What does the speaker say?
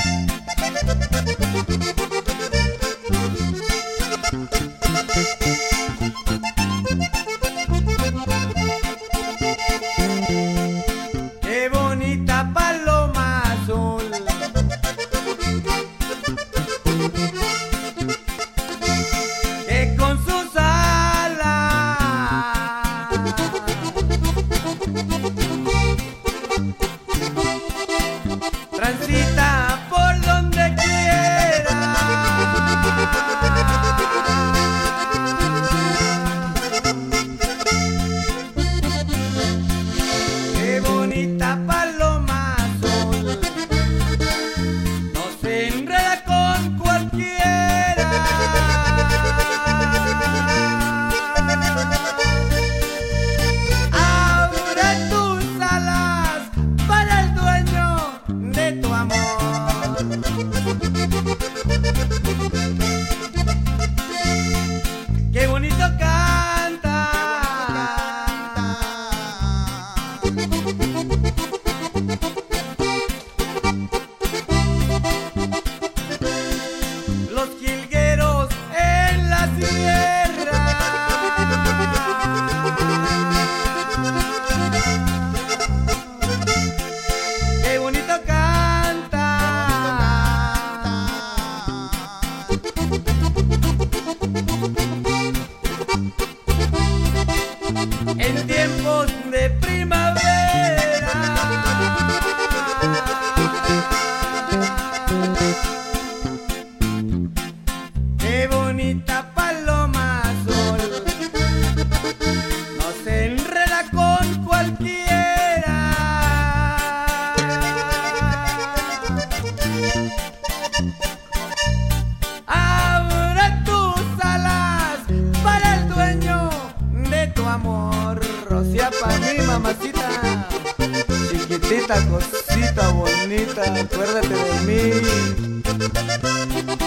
Qué bonita paloma azul, que con sus alas transita por donde quiera. Qué bonita paloma azul, no se enreda con cualquiera. Abre tus alas para el dueño de tu amor. Qué bonito canta. Los jilgueros en la sierra. Qué bonito canta. En tiempos de primavera. Qué bonita paloma azul, no se enreda con cualquiera. Abre tus alas para el dueño de tu amor. Rocía pa' mí, mamacita, chiquitita, cosita bonita, acuérdate de mí.